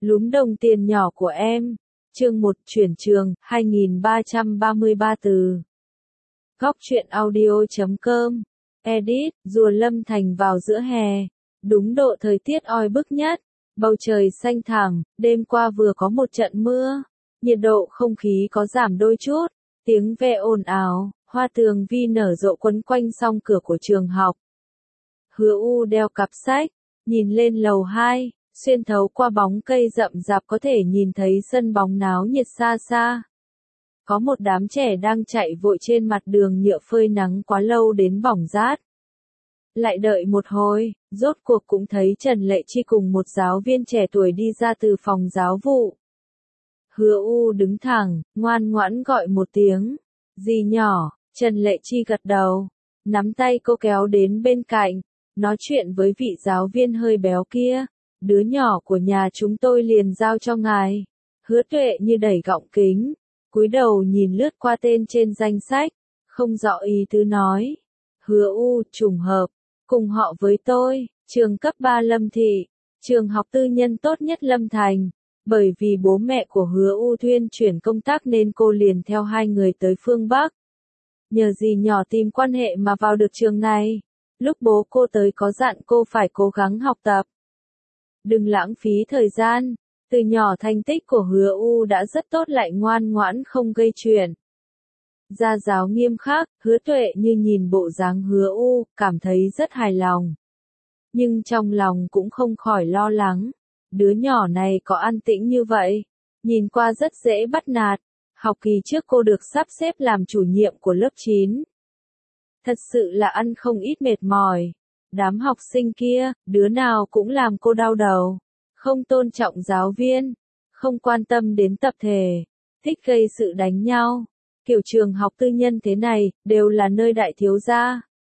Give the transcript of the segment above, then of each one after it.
Lúm đồng tiền nhỏ của em. Chương 1 chuyển trường, 2333 từ. Góc truyện audio.com. Edit, rùa Lâm Thành vào giữa hè. Đúng độ thời tiết oi bức nhất. Bầu trời xanh thẳm, đêm qua vừa có một trận mưa. Nhiệt độ không khí có giảm đôi chút. Tiếng ve ồn ào, hoa tường vi nở rộ quấn quanh song cửa của trường học. Hứa U đeo cặp sách, nhìn lên lầu 2. Xuyên thấu qua bóng cây rậm rạp có thể nhìn thấy sân bóng náo nhiệt xa xa. Có một đám trẻ đang chạy vội trên mặt đường nhựa phơi nắng quá lâu đến bỏng rát. Lại đợi một hồi, rốt cuộc cũng thấy Trần Lệ Chi cùng một giáo viên trẻ tuổi đi ra từ phòng giáo vụ. Hứa U đứng thẳng, ngoan ngoãn gọi một tiếng. Dì nhỏ, Trần Lệ Chi gật đầu, nắm tay cô kéo đến bên cạnh, nói chuyện với vị giáo viên hơi béo kia. Đứa nhỏ của nhà chúng tôi liền giao cho ngài. Hứa Tuệ như đẩy gọng kính, cúi đầu nhìn lướt qua tên trên danh sách, không rõ ý tứ nói. Hứa U, trùng hợp, cùng họ với tôi, trường cấp 3 Lâm Thị, trường học tư nhân tốt nhất Lâm Thành. Bởi vì bố mẹ của Hứa U thuyên chuyển công tác nên cô liền theo hai người tới phương Bắc. Nhờ dì nhỏ tìm quan hệ mà vào được trường này. Lúc bố cô tới có dặn cô phải cố gắng học tập. Đừng lãng phí thời gian, từ nhỏ thành tích của Hứa U đã rất tốt lại ngoan ngoãn không gây chuyện. Gia giáo nghiêm khắc, Hứa Tuệ như nhìn bộ dáng Hứa U, cảm thấy rất hài lòng. Nhưng trong lòng cũng không khỏi lo lắng, đứa nhỏ này có an tĩnh như vậy, nhìn qua rất dễ bắt nạt. Học kỳ trước cô được sắp xếp làm chủ nhiệm của lớp 9. Thật sự là ăn không ít mệt mỏi. Đám học sinh kia, đứa nào cũng làm cô đau đầu. Không tôn trọng giáo viên, không quan tâm đến tập thể, thích gây sự đánh nhau. Kiểu trường học tư nhân thế này, đều là nơi đại thiếu gia,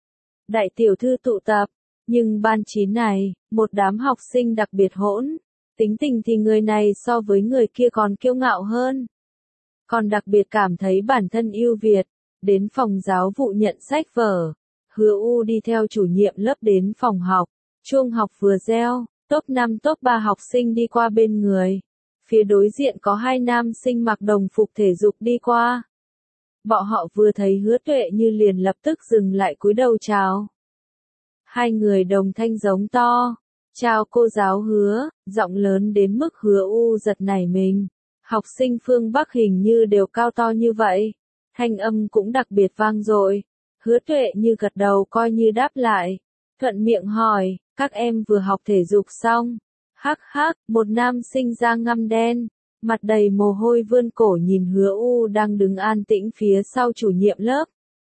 đại tiểu thư tụ tập. Nhưng ban 9 này, một đám học sinh đặc biệt hỗn. Tính tình thì người này so với người kia còn kiêu ngạo hơn. Còn đặc biệt cảm thấy bản thân ưu việt. Đến phòng giáo vụ nhận sách vở. Hứa U đi theo chủ nhiệm lớp đến phòng học. Chuông học vừa reo, top 5 top 3 học sinh đi qua bên người. Phía đối diện có hai nam sinh mặc đồng phục thể dục đi qua. Bọn họ vừa thấy Hứa Tuệ như liền lập tức dừng lại cúi đầu chào. Hai người đồng thanh giống to. Chào cô giáo Hứa, giọng lớn đến mức Hứa U giật nảy mình. Học sinh phương Bắc hình như đều cao to như vậy. Thanh âm cũng đặc biệt vang dội. Hứa Tuệ như gật đầu coi như đáp lại. Thuận miệng hỏi, các em vừa học thể dục xong. Hắc hắc, một nam sinh da ngăm đen, mặt đầy mồ hôi vươn cổ nhìn Hứa U đang đứng an tĩnh phía sau chủ nhiệm lớp.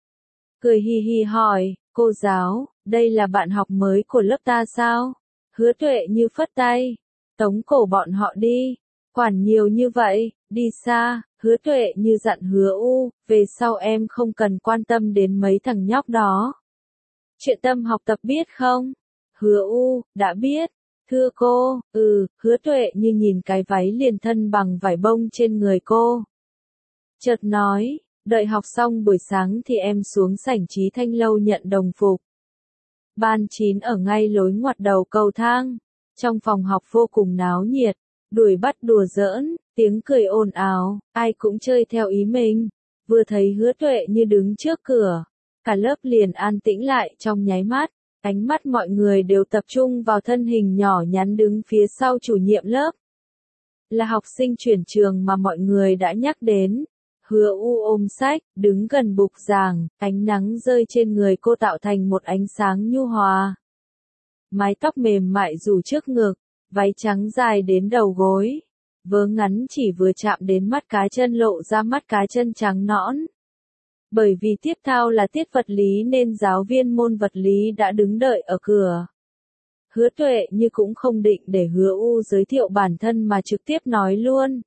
Cười hi hi hỏi, cô giáo, đây là bạn học mới của lớp ta sao? Hứa Tuệ như phất tay, tống cổ bọn họ đi. Quản nhiều như vậy, đi xa. Hứa Tuệ như dặn Hứa U, về sau em không cần quan tâm đến mấy thằng nhóc đó. Chuyện tâm học tập biết không? Hứa U, đã biết. Thưa cô, Hứa Tuệ như nhìn cái váy liền thân bằng vải bông trên người cô. Chợt nói, đợi học xong buổi sáng thì em xuống sảnh Trí Thanh lâu nhận đồng phục. Ban 9 ở ngay lối ngoặt đầu cầu thang. Trong phòng học vô cùng náo nhiệt, đuổi bắt đùa giỡn. Tiếng cười ồn ào, ai cũng chơi theo ý mình. Vừa thấy Hứa Tuệ như đứng trước cửa, cả lớp liền an tĩnh lại trong nháy mắt. Ánh mắt mọi người đều tập trung vào thân hình nhỏ nhắn đứng phía sau chủ nhiệm lớp. Là học sinh chuyển trường mà mọi người đã nhắc đến. Hứa U ôm sách, đứng gần bục giảng, ánh nắng rơi trên người cô tạo thành một ánh sáng nhu hòa. Mái tóc mềm mại rủ trước ngực, váy trắng dài đến đầu gối. Vớ ngắn chỉ vừa chạm đến mắt cá chân lộ ra mắt cá chân trắng nõn. Bởi vì tiết thao là tiết vật lý nên giáo viên môn vật lý đã đứng đợi ở cửa. Hứa Tuệ như cũng không định để Hứa U giới thiệu bản thân mà trực tiếp nói luôn.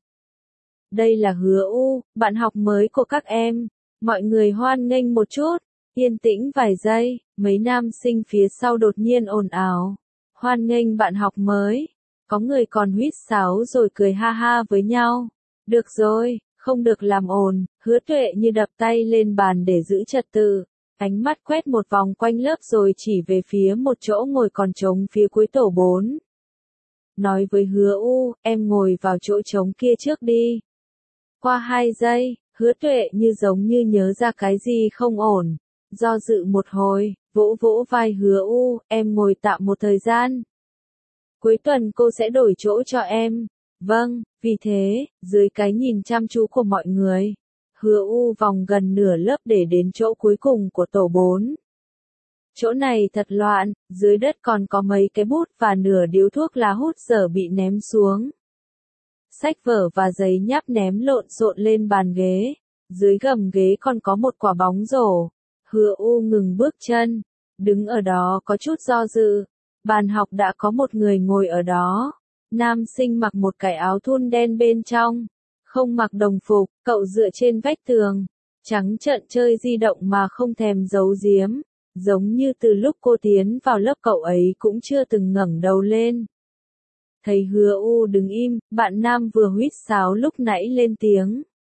Đây là Hứa U, bạn học mới của các em. Mọi người hoan nghênh một chút. Yên tĩnh vài giây, mấy nam sinh phía sau đột nhiên ồn ào. Hoan nghênh bạn học mới. Có người còn huýt sáo rồi cười ha ha với nhau. Được rồi, không được làm ồn. Hứa Tuệ như đập tay lên bàn để giữ trật tự. Ánh mắt quét một vòng quanh lớp rồi chỉ về phía một chỗ ngồi còn trống phía cuối tổ 4. nói với Hứa U, em ngồi vào chỗ trống kia trước đi. Qua 2 giây, Hứa Tuệ như giống như nhớ ra cái gì không ổn, do dự một hồi, vỗ vỗ vai Hứa U, em ngồi tạm một thời gian. Cuối tuần cô sẽ đổi chỗ cho em. Vâng, vì thế, dưới cái nhìn chăm chú của mọi người, Hứa U vòng gần nửa lớp để đến chỗ cuối cùng của tổ 4. Chỗ này thật loạn, dưới đất còn có mấy cái bút và nửa điếu thuốc lá hút dở bị ném xuống. Sách vở và giấy nháp ném lộn xộn lên bàn ghế, dưới gầm ghế còn có một quả bóng rổ. Hứa U ngừng bước chân, đứng ở đó có chút do dự. Bàn học đã có một người ngồi ở đó. Nam sinh mặc một cái áo thun đen bên trong, không mặc đồng phục, cậu dựa trên vách tường, trắng trợn chơi di động mà không thèm giấu giếm, giống như từ lúc cô tiến vào lớp cậu ấy cũng chưa từng ngẩng đầu lên. Thấy Hứa U đứng im, bạn nam vừa huýt sáo lúc nãy lên tiếng.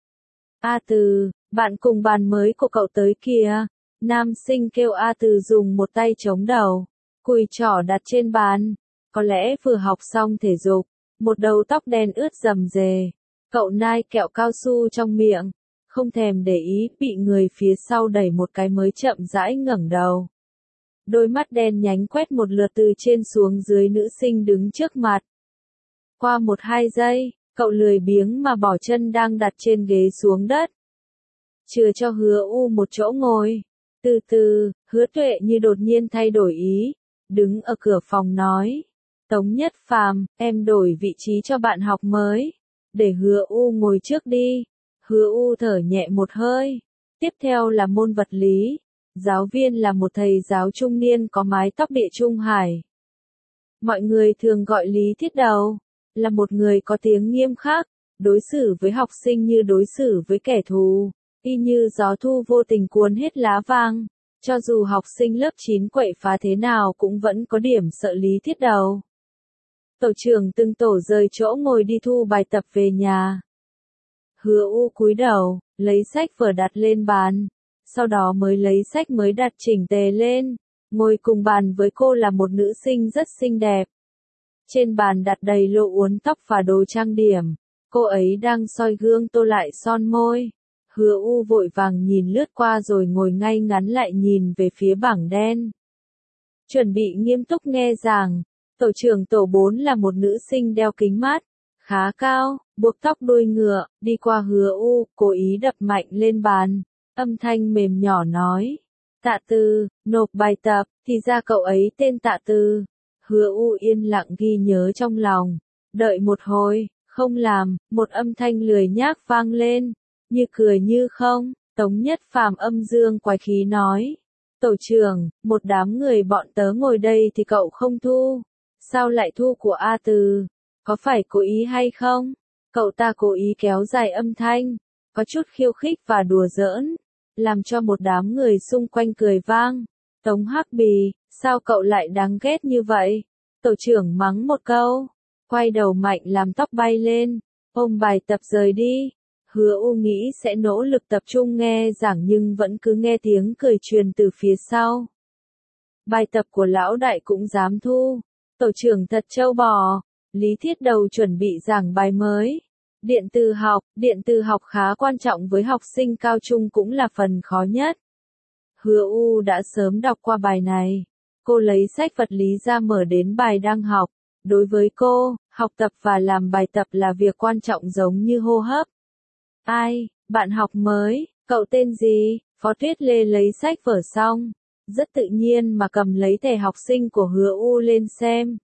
A Từ, bạn cùng bàn mới của cậu tới kìa. Nam sinh kêu A Từ dùng một tay chống đầu, cùi trỏ đặt trên bàn. Có lẽ vừa học xong thể dục, một đầu tóc đen ướt rầm rề. Cậu nai kẹo cao su trong miệng, không thèm để ý, bị người phía sau đẩy một cái mới chậm rãi ngẩng đầu. Đôi mắt đen nhánh quét một lượt từ trên xuống dưới nữ sinh đứng trước mặt. Qua 1-2 giây, cậu lười biếng mà bỏ chân đang đặt trên ghế xuống đất. Chừa cho Hứa U một chỗ ngồi. Từ từ, Hứa Tuệ như đột nhiên thay đổi ý, đứng ở cửa phòng nói. Tống Nhất Phàm, em đổi vị trí cho bạn học mới. Để Hứa U ngồi trước đi. Hứa U thở nhẹ một hơi. Tiếp theo là môn vật lý. Giáo viên là một thầy giáo trung niên có mái tóc địa trung hải. Mọi người thường gọi Lý Thiết Đầu. Là một người có tiếng nghiêm khắc, đối xử với học sinh như đối xử với kẻ thù, y như gió thu vô tình cuốn hết lá vàng. Cho dù học sinh lớp 9 quậy phá thế nào cũng vẫn có điểm sợ Lý Thiết Đầu. Tổ trưởng từng tổ rời chỗ ngồi đi thu bài tập về nhà. Hứa U cúi đầu, lấy sách vở đặt lên bàn, sau đó mới lấy sách mới đặt chỉnh tề lên. Ngồi cùng bàn với cô là một nữ sinh rất xinh đẹp. Trên bàn đặt đầy lỗ uốn tóc và đồ trang điểm. Cô ấy đang soi gương tô lại son môi. Hứa U vội vàng nhìn lướt qua rồi ngồi ngay ngắn lại nhìn về phía bảng đen. Chuẩn bị nghiêm túc nghe giảng. Tổ trưởng tổ 4 là một nữ sinh đeo kính mát, khá cao, buộc tóc đuôi ngựa, đi qua Hứa U, cố ý đập mạnh lên bàn. Âm thanh mềm nhỏ nói. Tạ Từ, nộp bài tập, thì ra cậu ấy tên Tạ Từ. Hứa U yên lặng ghi nhớ trong lòng. Đợi một hồi, không làm, một âm thanh lười nhác vang lên. Như cười như không, Tống Nhất Phàm âm dương quái khí nói. Tổ trưởng, một đám người bọn tớ ngồi đây thì cậu không thu. Sao lại thu của A Từ? Có phải cố ý hay không? Cậu ta cố ý kéo dài âm thanh, có chút khiêu khích và đùa giỡn, làm cho một đám người xung quanh cười vang. Tống Hắc Bì, sao cậu lại đáng ghét như vậy? Tổ trưởng mắng một câu, quay đầu mạnh làm tóc bay lên, ôm bài tập rời đi. Hứa U nghĩ sẽ nỗ lực tập trung nghe giảng nhưng vẫn cứ nghe tiếng cười truyền từ phía sau. Bài tập của lão đại cũng dám thu. Tổ trưởng thật trâu bò. Lý Thiết Đầu chuẩn bị giảng bài mới. Điện tử học khá quan trọng với học sinh cao trung cũng là phần khó nhất. Hứa U đã sớm đọc qua bài này. Cô lấy sách vật lý ra mở đến bài đang học. Đối với cô, học tập và làm bài tập là việc quan trọng giống như hô hấp. Ai, bạn học mới, cậu tên gì? Phó Tuyết Lê lấy sách vở xong, rất tự nhiên mà cầm lấy thẻ học sinh của Hứa U lên xem.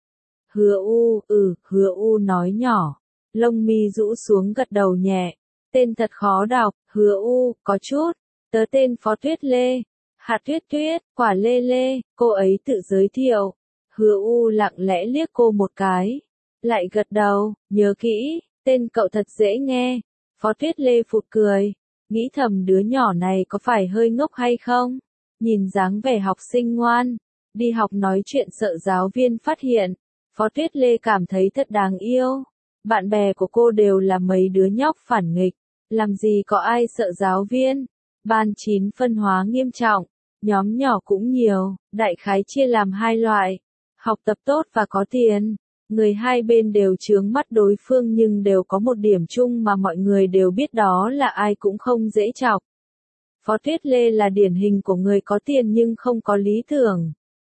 Hứa U nói nhỏ, lông mi rũ xuống gật đầu nhẹ. Tên thật khó đọc, Hứa U, có chút. Tớ tên Phó Tuyết Lê. Hạt Tuyết Tuyết, quả lê lê, cô ấy tự giới thiệu. Hứa U lặng lẽ liếc cô một cái. Lại gật đầu, nhớ kỹ, tên cậu thật dễ nghe. Phó Tuyết Lê phụt cười, nghĩ thầm đứa nhỏ này có phải hơi ngốc hay không? Nhìn dáng vẻ học sinh ngoan, đi học nói chuyện sợ giáo viên phát hiện. Phó Tuyết Lê cảm thấy thật đáng yêu. Bạn bè của cô đều là mấy đứa nhóc phản nghịch, làm gì có ai sợ giáo viên. Ban 9 phân hóa nghiêm trọng, nhóm nhỏ cũng nhiều, đại khái chia làm 2 loại. Học tập tốt và có tiền. Người hai bên đều chướng mắt đối phương nhưng đều có một điểm chung mà mọi người đều biết đó là ai cũng không dễ chọc. Phó Tuyết Lê là điển hình của người có tiền nhưng không có lý tưởng.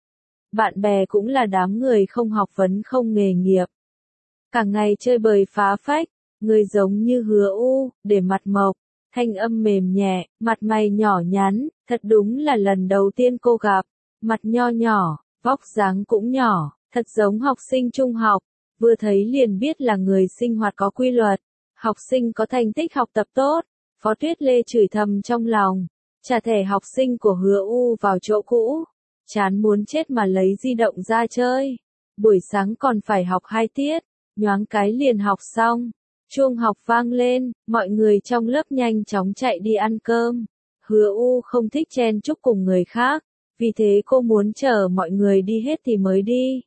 Bạn bè cũng là đám người không học vấn không nghề nghiệp. Cả ngày chơi bời phá phách, người giống như Hứa U, để mặt mộc, thanh âm mềm nhẹ, mặt mày nhỏ nhắn, thật đúng là lần đầu tiên cô gặp, mặt nho nhỏ, vóc dáng cũng nhỏ, thật giống học sinh trung học, vừa thấy liền biết là người sinh hoạt có quy luật, học sinh có thành tích học tập tốt. Phó Tuyết Lê chửi thầm trong lòng, trả thẻ học sinh của Hứa U vào chỗ cũ, chán muốn chết mà lấy di động ra chơi. Buổi sáng còn phải học 2 tiết, nhoáng cái liền học xong. Chuông học vang lên, mọi người trong lớp nhanh chóng chạy đi ăn cơm. Hứa U không thích chen chúc cùng người khác, vì thế cô muốn chờ mọi người đi hết thì mới đi.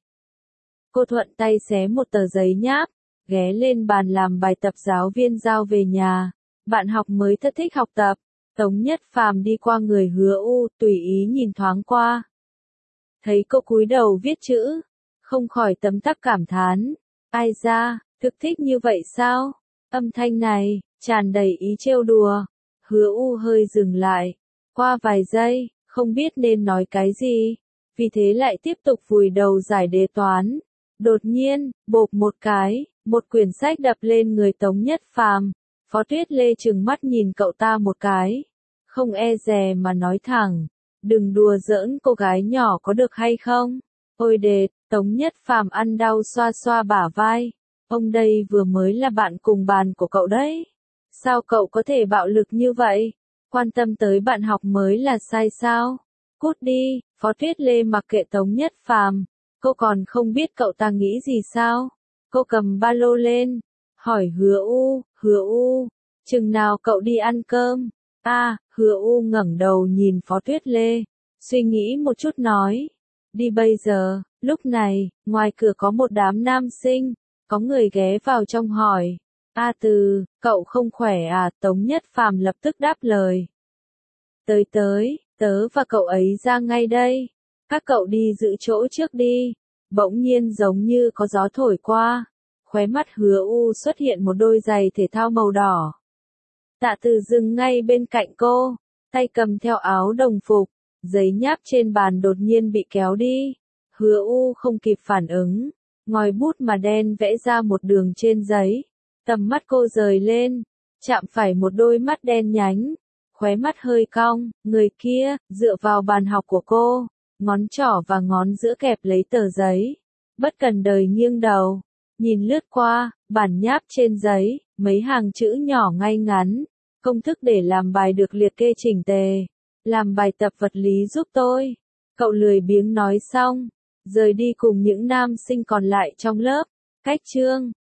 Cô thuận tay xé một tờ giấy nháp, ghé lên bàn làm bài tập giáo viên giao về nhà. Bạn học mới thật thích học tập. Tống Nhất Phàm đi qua người Hứa U, tùy ý nhìn thoáng qua. Thấy cô cúi đầu viết chữ, không khỏi tấm tắc cảm thán. Ai ra, thực thích như vậy sao? Âm thanh này, tràn đầy ý trêu đùa. Hứa U hơi dừng lại. Qua vài giây, không biết nên nói cái gì. Vì thế lại tiếp tục vùi đầu giải đề toán. Đột nhiên, bộp một cái, một quyển sách đập lên người Tống Nhất Phàm. Phó Tuyết Lê trừng mắt nhìn cậu ta một cái. Không e dè mà nói thẳng. Đừng đùa giỡn cô gái nhỏ có được hay không? Ôi đệt, Tống Nhất Phàm ăn đau xoa xoa bả vai. Ông đây vừa mới là bạn cùng bàn của cậu đấy. Sao cậu có thể bạo lực như vậy? Quan tâm tới bạn học mới là sai sao? Cút đi, Phó Tuyết Lê mặc kệ Tống Nhất Phàm. Cô còn không biết cậu ta nghĩ gì sao? Cô cầm ba lô lên, hỏi Hứa U, chừng nào cậu đi ăn cơm? Hứa U ngẩng đầu nhìn Phó Tuyết Lê, suy nghĩ một chút nói, đi bây giờ. Lúc này, ngoài cửa có một đám nam sinh, có người ghé vào trong hỏi, Từ, cậu không khỏe à? Tống Nhất Phàm lập tức đáp lời. Tới, tớ và cậu ấy ra ngay đây, các cậu đi giữ chỗ trước đi. Bỗng nhiên giống như có gió thổi qua, khóe mắt Hứa U xuất hiện một đôi giày thể thao màu đỏ. Tạ Từ dừng ngay bên cạnh cô, tay cầm theo áo đồng phục, giấy nháp trên bàn đột nhiên bị kéo đi. Hứa U không kịp phản ứng, ngòi bút mà đen vẽ ra một đường trên giấy. Tầm mắt cô rời lên, chạm phải một đôi mắt đen nhánh, khóe mắt hơi cong, người kia, dựa vào bàn học của cô, ngón trỏ và ngón giữa kẹp lấy tờ giấy. Bất cần đời nghiêng đầu, nhìn lướt qua, bản nháp trên giấy, mấy hàng chữ nhỏ ngay ngắn. Công thức để làm bài được liệt kê chỉnh tề. Làm bài tập vật lý giúp tôi. Cậu lười biếng nói xong, rời đi cùng những nam sinh còn lại trong lớp. Cách chương